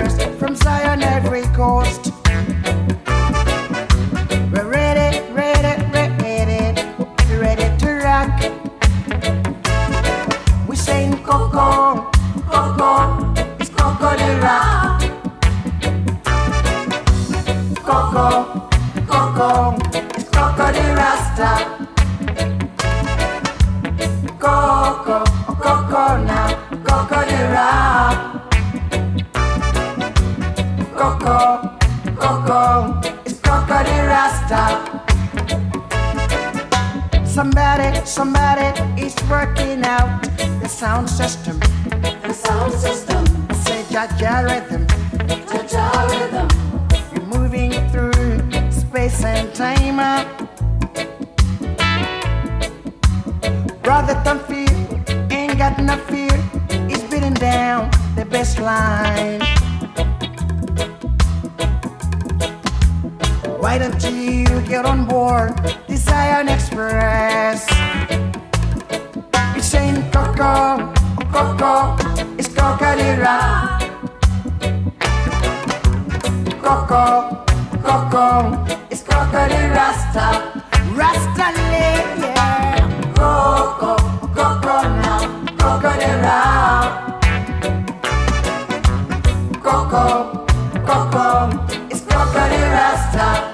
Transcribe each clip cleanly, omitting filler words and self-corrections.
brothers from Zion every coast. We're ready, ready, ready, ready to rock. We saying Coco, Coco, it's Coco the rock. Coco, Coco, it's Coco the Rasta. Coco, Coco now, Coco the rock. Coco, Coco, it's Coco the Rasta. Somebody is working out the sound system. The sound system. Say Jaja rhythm. Jaja rhythm. You're moving through space and time. Brother, don't fear, ain't got no fear. He's beating down the best line. Why don't you get on board the Zion Express? It's saying Coco, Coco, it's Coco the rock. Coco, Coco, it's Coco the Rasta. Rasta live, yeah. Coco, Coco now, Coco the rock. Coco, Coco, it's Coco the Rasta.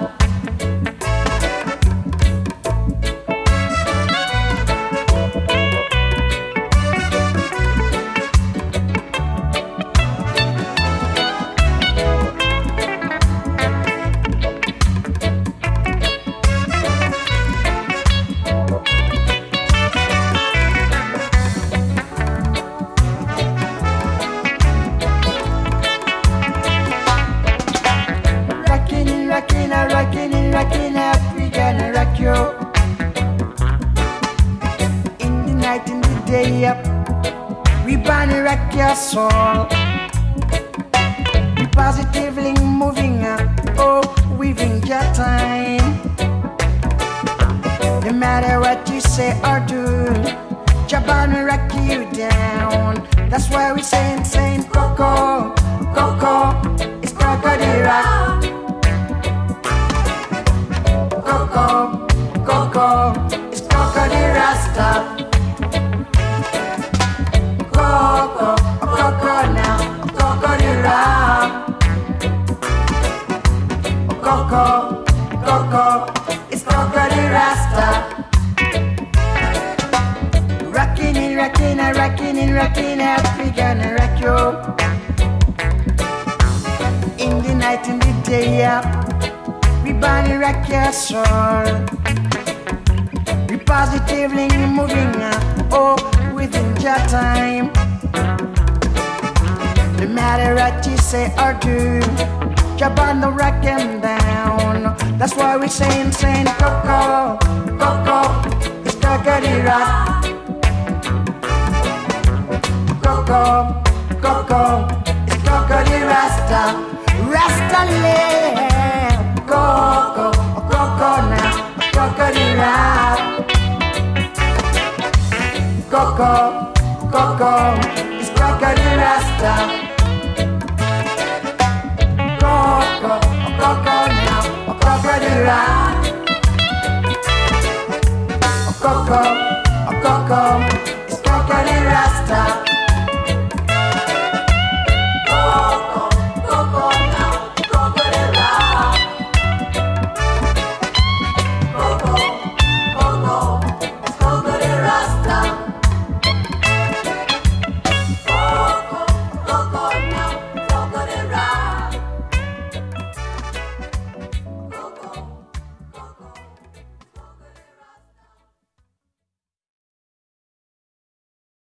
Rockin' up, we gonna rock you. In the night, in the day up, we gonna rock your soul. We positively moving up, oh, weaving your time. No matter what you say or do, Jabana rock you down. That's why we saying Coco, Coco, it's Coco the rock. Coco, Coco, it's Coco the Rasta. Coco, Coco now, Coco the rock. Coco, Coco, it's Coco the Rasta. Rockin' out, we gonna rock you. In the night, in the day, yeah. We body rock your soul. We positively moving up, oh, within your time. No matter what you say or do, jump on the rock and down. That's why we saying Coco, Coco, it's Coco the rock. Coco, Coco, it's Coco the Rasta. Rasta live. Coco, Coco now, Coco the rock. Coco, Coco, it's Coco the Rasta. Coco, Coco now, Coco the rock.